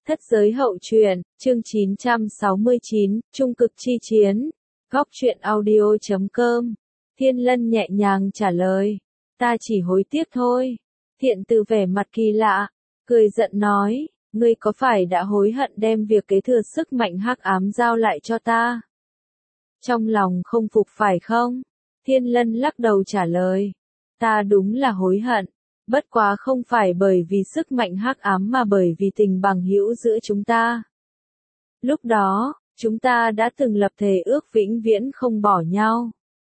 Thất giới hậu truyện, chương 969, Trung cực chi chiến. Góc truyện audio.com. Thiên Lân nhẹ nhàng trả lời. Ta chỉ hối tiếc thôi. Thiện Từ vẻ mặt kỳ lạ, cười giận nói, ngươi có phải đã hối hận đem việc kế thừa sức mạnh hắc ám giao lại cho ta? Trong lòng không phục phải không? Thiên Lân lắc đầu trả lời. Ta đúng là hối hận. Bất quá không phải bởi vì sức mạnh hắc ám mà bởi vì tình bằng hữu giữa chúng ta. Lúc đó, chúng ta đã từng lập thề ước vĩnh viễn không bỏ nhau.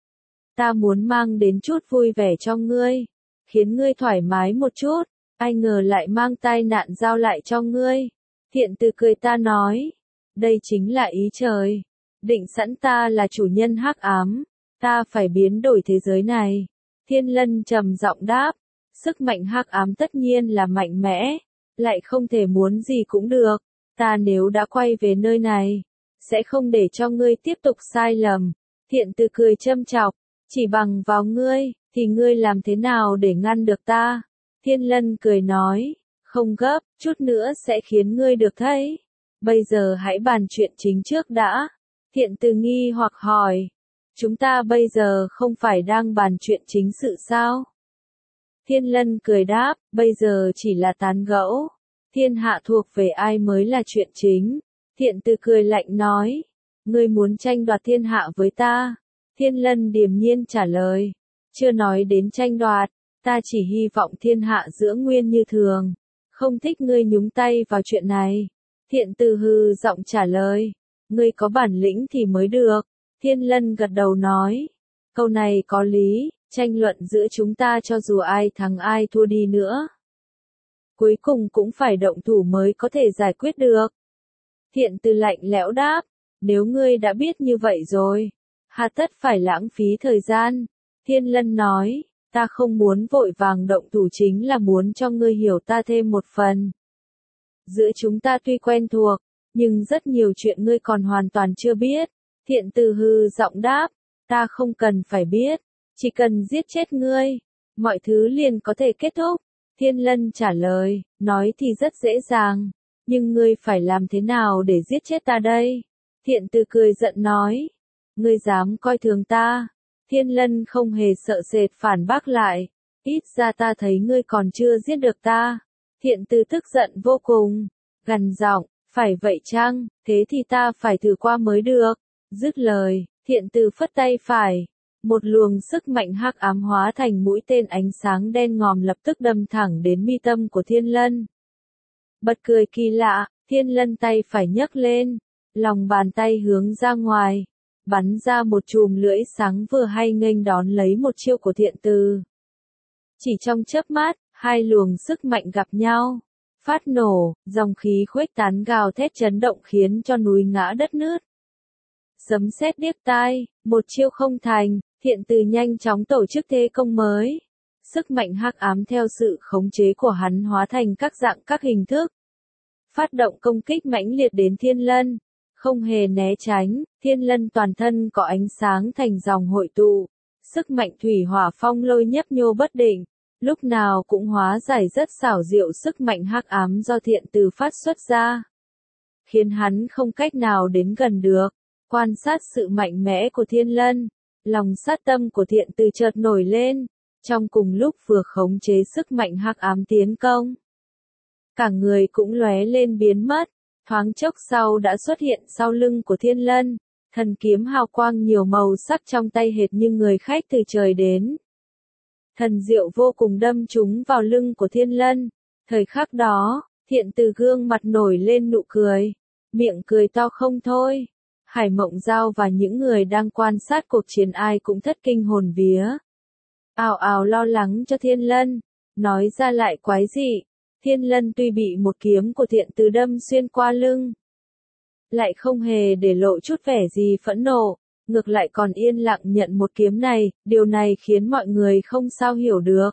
Ta muốn mang đến chút vui vẻ cho ngươi, khiến ngươi thoải mái một chút, ai ngờ lại mang tai nạn giao lại cho ngươi. Thiện Từ cười ta nói, đây chính là ý trời, định sẵn ta là chủ nhân hắc ám, ta phải biến đổi thế giới này. Thiên Lân trầm giọng đáp. Sức mạnh hắc ám tất nhiên là mạnh mẽ, lại không thể muốn gì cũng được. Ta nếu đã quay về nơi này, sẽ không để cho ngươi tiếp tục sai lầm. Thiện Từ cười châm chọc, chỉ bằng vào ngươi, thì ngươi làm thế nào để ngăn được ta? Thiên Lân cười nói, không gấp, chút nữa sẽ khiến ngươi được thấy. Bây giờ hãy bàn chuyện chính trước đã. Thiện Từ nghi hoặc hỏi, chúng ta bây giờ không phải đang bàn chuyện chính sự sao? Thiên Lân cười đáp, bây giờ chỉ là tán gẫu. Thiên hạ thuộc về ai mới là chuyện chính. Thiện Từ cười lạnh nói, ngươi muốn tranh đoạt thiên hạ với ta? Thiên Lân điềm nhiên trả lời, chưa nói đến tranh đoạt, ta chỉ hy vọng thiên hạ giữ nguyên như thường, không thích ngươi nhúng tay vào chuyện này. Thiện Từ hừ giọng trả lời, ngươi có bản lĩnh thì mới được. Thiên Lân gật đầu nói, câu này có lý. Tranh luận giữa chúng ta cho dù ai thắng ai thua đi nữa, cuối cùng cũng phải động thủ mới có thể giải quyết được. Thiện Từ lạnh lẽo đáp, nếu ngươi đã biết như vậy rồi, hà tất phải lãng phí thời gian. Thiên Lân nói, ta không muốn vội vàng động thủ chính là muốn cho ngươi hiểu ta thêm một phần. Giữa chúng ta tuy quen thuộc, nhưng rất nhiều chuyện ngươi còn hoàn toàn chưa biết. Thiện Từ hừ giọng đáp, ta không cần phải biết. Chỉ cần giết chết ngươi, mọi thứ liền có thể kết thúc. Thiên Lân trả lời, nói thì rất dễ dàng, nhưng ngươi phải làm thế nào để giết chết ta đây? Thiện Từ cười giận nói, ngươi dám coi thường ta? Thiên Lân không hề sợ sệt phản bác lại, ít ra ta thấy ngươi còn chưa giết được ta. Thiện Từ tức giận vô cùng, gằn giọng, phải vậy chăng, thế thì ta phải thử qua mới được. Dứt lời, Thiện Từ phất tay phải. Một luồng sức mạnh hắc ám hóa thành mũi tên ánh sáng đen ngòm lập tức đâm thẳng đến mi tâm của Thiên Lân. Bật cười kỳ lạ, Thiên Lân tay phải nhấc lên, lòng bàn tay hướng ra ngoài, bắn ra một chùm lưỡi sáng vừa hay nghênh đón lấy một chiêu của Thiện Từ. Chỉ trong chớp mắt, hai luồng sức mạnh gặp nhau, phát nổ, dòng khí khuếch tán gào thét chấn động khiến cho núi ngã đất nứt. Sấm sét điếc tai, một chiêu không thành. Thiện Từ nhanh chóng tổ chức thế công mới. Sức mạnh hắc ám theo sự khống chế của hắn hóa thành các dạng các hình thức. Phát động công kích mãnh liệt đến Thiên Lân. Không hề né tránh, Thiên Lân toàn thân có ánh sáng thành dòng hội tụ. Sức mạnh thủy hỏa phong lôi nhấp nhô bất định. Lúc nào cũng hóa giải rất xảo diệu sức mạnh hắc ám do Thiện Từ phát xuất ra. Khiến hắn không cách nào đến gần được. Quan sát sự mạnh mẽ của Thiên Lân. Lòng sát tâm của Thiện Từ chợt nổi lên, trong cùng lúc vừa khống chế sức mạnh hắc ám tiến công. Cả người cũng lóe lên biến mất, thoáng chốc sau đã xuất hiện sau lưng của Thiên Lân, thần kiếm hào quang nhiều màu sắc trong tay hệt như người khách từ trời đến. Thần diệu vô cùng đâm trúng vào lưng của Thiên Lân, thời khắc đó, Thiện Từ gương mặt nổi lên nụ cười, miệng cười to không thôi. Hải Mộng Giao và những người đang quan sát cuộc chiến ai cũng thất kinh hồn vía. Ào ào lo lắng cho Thiên Lân, nói ra lại quái dị. Thiên Lân tuy bị một kiếm của Thiện Từ đâm xuyên qua lưng, lại không hề để lộ chút vẻ gì phẫn nộ, ngược lại còn yên lặng nhận một kiếm này, điều này khiến mọi người không sao hiểu được.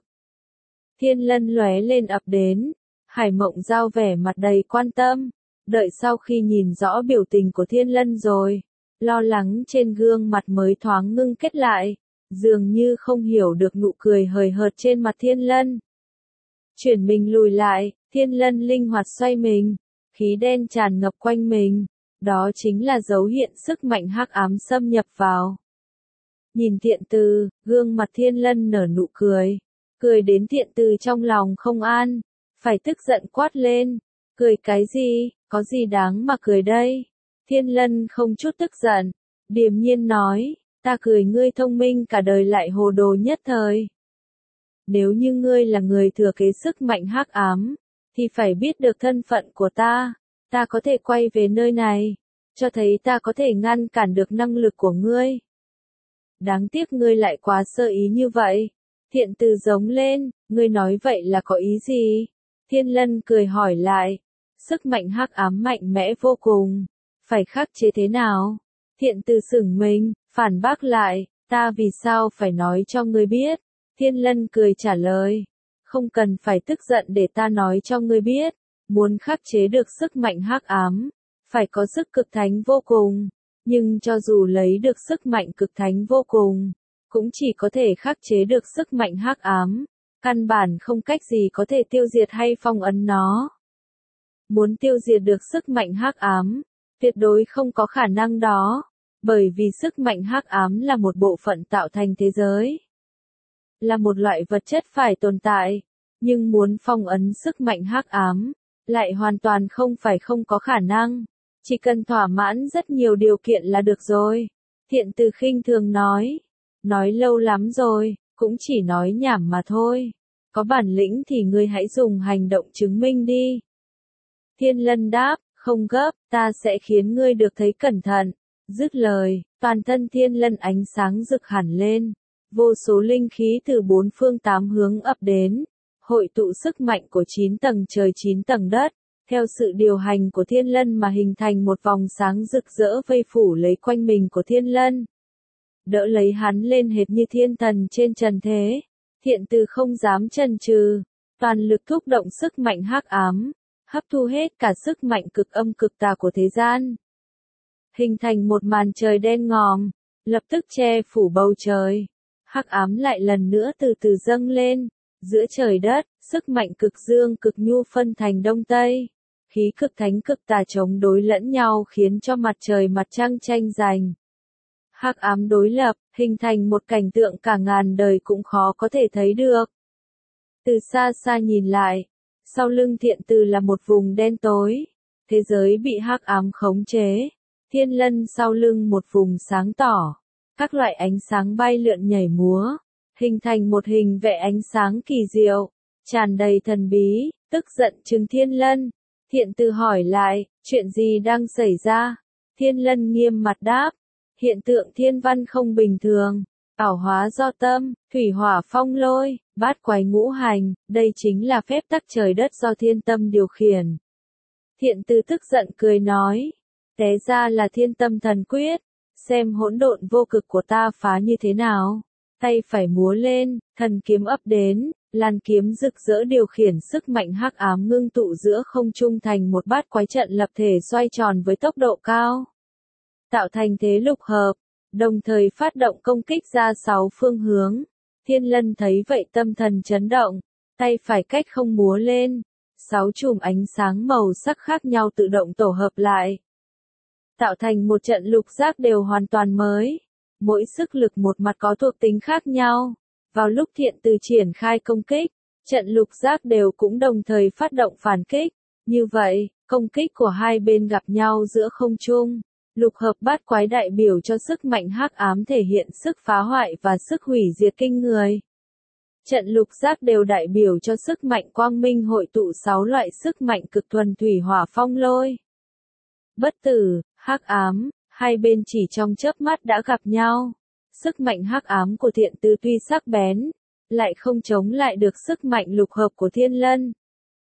Thiên Lân lóe lên ập đến, Hải Mộng Giao vẻ mặt đầy quan tâm. Đợi sau khi nhìn rõ biểu tình của Thiên Lân rồi, lo lắng trên gương mặt mới thoáng ngưng kết lại, dường như không hiểu được nụ cười hời hợt trên mặt Thiên Lân. Chuyển mình lùi lại, Thiên Lân linh hoạt xoay mình, khí đen tràn ngập quanh mình, đó chính là dấu hiện sức mạnh hắc ám xâm nhập vào. Nhìn Thiện Từ, gương mặt Thiên Lân nở nụ cười, cười đến Thiện Từ trong lòng không an, phải tức giận quát lên, cười cái gì, có gì đáng mà cười đây? Thiên Lân không chút tức giận, điềm nhiên nói, ta cười ngươi thông minh cả đời lại hồ đồ nhất thời. Nếu như ngươi là người thừa kế sức mạnh hắc ám, thì phải biết được thân phận của ta có thể quay về nơi này, cho thấy ta có thể ngăn cản được năng lực của ngươi. Đáng tiếc ngươi lại quá sơ ý như vậy. Thiện Từ giống lên, ngươi nói vậy là có ý gì? Thiên Lân cười hỏi lại, sức mạnh hắc ám mạnh mẽ vô cùng, phải khắc chế thế nào? Thiện Từ sửng mình, phản bác lại, ta vì sao phải nói cho ngươi biết? Thiên Lân cười trả lời, không cần phải tức giận để ta nói cho ngươi biết, muốn khắc chế được sức mạnh hắc ám, phải có sức cực thánh vô cùng, nhưng cho dù lấy được sức mạnh cực thánh vô cùng, cũng chỉ có thể khắc chế được sức mạnh hắc ám, căn bản không cách gì có thể tiêu diệt hay phong ấn nó. Muốn tiêu diệt được sức mạnh hắc ám, tuyệt đối không có khả năng đó, bởi vì sức mạnh hắc ám là một bộ phận tạo thành thế giới, là một loại vật chất phải tồn tại, nhưng muốn phong ấn sức mạnh hắc ám, lại hoàn toàn không có khả năng, chỉ cần thỏa mãn rất nhiều điều kiện là được rồi. Thiện Từ khinh thường nói lâu lắm rồi, cũng chỉ nói nhảm mà thôi, có bản lĩnh thì ngươi hãy dùng hành động chứng minh đi. Thiên Lân đáp, không gấp, ta sẽ khiến ngươi được thấy cẩn thận. Dứt lời, toàn thân Thiên Lân ánh sáng rực hẳn lên, vô số linh khí từ bốn phương tám hướng ập đến, hội tụ sức mạnh của 9 tầng trời 9 tầng đất, theo sự điều hành của Thiên Lân mà hình thành một vòng sáng rực rỡ vây phủ lấy quanh mình của Thiên Lân, đỡ lấy hắn lên hệt như thiên thần trên trần thế. Thiện Từ không dám chần chừ, toàn lực thúc động sức mạnh hắc ám, hấp thu hết cả sức mạnh cực âm cực tà của thế gian, hình thành một màn trời đen ngòm, lập tức che phủ bầu trời. Hắc ám lại lần nữa từ từ dâng lên, giữa trời đất, sức mạnh cực dương cực nhu phân thành đông tây, khí cực thánh cực tà chống đối lẫn nhau khiến cho mặt trời mặt trăng tranh giành. Hắc ám đối lập, hình thành một cảnh tượng cả ngàn đời cũng khó có thể thấy được. Từ xa xa nhìn lại, sau lưng Thiện Từ là một vùng đen tối, thế giới bị hắc ám khống chế. Thiên Lân sau lưng một vùng sáng tỏ, các loại ánh sáng bay lượn nhảy múa, hình thành một hình vẽ ánh sáng kỳ diệu, tràn đầy thần bí. Tức giận trừng Thiên Lân, Thiện Từ hỏi lại, chuyện gì đang xảy ra? Thiên Lân nghiêm mặt đáp, hiện tượng thiên văn không bình thường, ảo hóa do tâm, thủy hỏa phong lôi, bát quái ngũ hành, đây chính là phép tắc trời đất do thiên tâm điều khiển. Thiện Từ tức giận cười nói, té ra là thiên tâm thần quyết, xem hỗn độn vô cực của ta phá như thế nào. Tay phải múa lên, thần kiếm ấp đến, làn kiếm rực rỡ điều khiển sức mạnh hắc ám ngưng tụ giữa không trung thành một bát quái trận lập thể xoay tròn với tốc độ cao, tạo thành thế lục hợp, đồng thời phát động công kích ra 6 phương hướng. Thiên Lân thấy vậy tâm thần chấn động, tay phải cách không múa lên, 6 chùm ánh sáng màu sắc khác nhau tự động tổ hợp lại, tạo thành một trận lục giác đều hoàn toàn mới. Mỗi sức lực một mặt có thuộc tính khác nhau. Vào lúc Thiện Từ triển khai công kích, trận lục giác đều cũng đồng thời phát động phản kích. Như vậy, công kích của hai bên gặp nhau giữa không trung. Lục hợp bát quái đại biểu cho sức mạnh hắc ám thể hiện sức phá hoại và sức hủy diệt kinh người. Trận lục giác đều đại biểu cho sức mạnh quang minh hội tụ 6 loại sức mạnh cực thuần thủy hỏa phong lôi. Bất tử, hắc ám, hai bên chỉ trong chớp mắt đã gặp nhau. Sức mạnh hắc ám của Thiện Từ tuy sắc bén, lại không chống lại được sức mạnh lục hợp của Thiên Lân.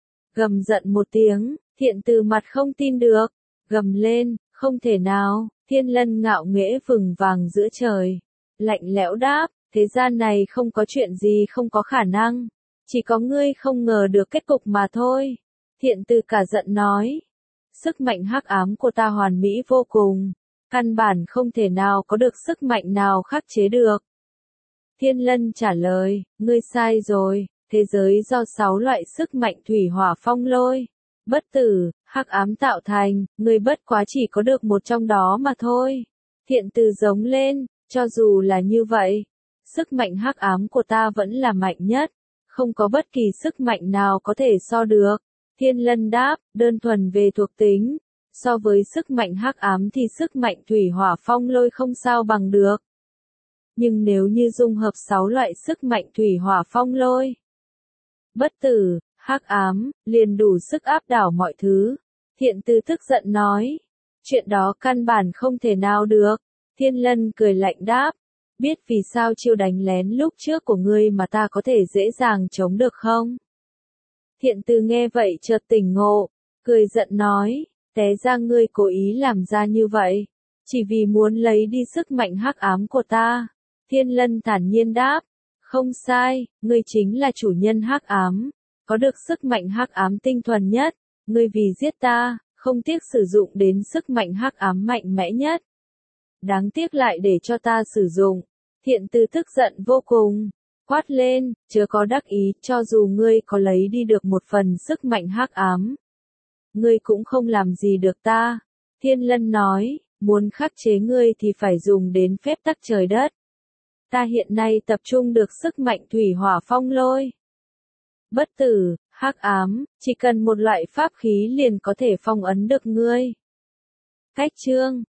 Gầm giận một tiếng, Thiện Từ mặt không tin được, gầm lên, không thể nào. Thiên Lân ngạo nghễ vừng vàng giữa trời, lạnh lẽo đáp, thế gian này không có chuyện gì không có khả năng, chỉ có ngươi không ngờ được kết cục mà thôi. Thiện Từ cả giận nói, sức mạnh hắc ám của ta hoàn mỹ vô cùng, căn bản không thể nào có được sức mạnh nào khắc chế được. Thiên Lân trả lời, ngươi sai rồi, thế giới do 6 loại sức mạnh thủy hỏa phong lôi, bất tử, hắc ám tạo thành, ngươi bất quá chỉ có được một trong đó mà thôi. Thiện từ giống lên, cho dù là như vậy, sức mạnh hắc ám của ta vẫn là mạnh nhất, không có bất kỳ sức mạnh nào có thể so được. Thiên Lân đáp, đơn thuần về thuộc tính, so với sức mạnh hắc ám thì sức mạnh thủy hỏa phong lôi không sao bằng được. Nhưng nếu như dung hợp 6 loại sức mạnh thủy hỏa phong lôi, bất tử, hắc ám, liền đủ sức áp đảo mọi thứ. Thiện Từ tức giận nói, chuyện đó căn bản không thể nào được. Thiên Lân cười lạnh đáp, biết vì sao chiêu đánh lén lúc trước của ngươi mà ta có thể dễ dàng chống được không? Thiện Từ nghe vậy chợt tỉnh ngộ, cười giận nói, té ra ngươi cố ý làm ra như vậy, chỉ vì muốn lấy đi sức mạnh hắc ám của ta. Thiên Lân thản nhiên đáp, không sai, ngươi chính là chủ nhân hắc ám, có được sức mạnh hắc ám tinh thuần nhất, ngươi vì giết ta, không tiếc sử dụng đến sức mạnh hắc ám mạnh mẽ nhất. Đáng tiếc lại để cho ta sử dụng. Thiện Từ tức giận vô cùng, quát lên, chớ có đắc ý, cho dù ngươi có lấy đi được một phần sức mạnh hắc ám, ngươi cũng không làm gì được ta. Thiên Lân nói, muốn khắc chế ngươi thì phải dùng đến phép tắc trời đất. Ta hiện nay tập trung được sức mạnh thủy hỏa phong lôi. Bất tử, hắc ám, chỉ cần một loại pháp khí liền có thể phong ấn được ngươi. Cách chương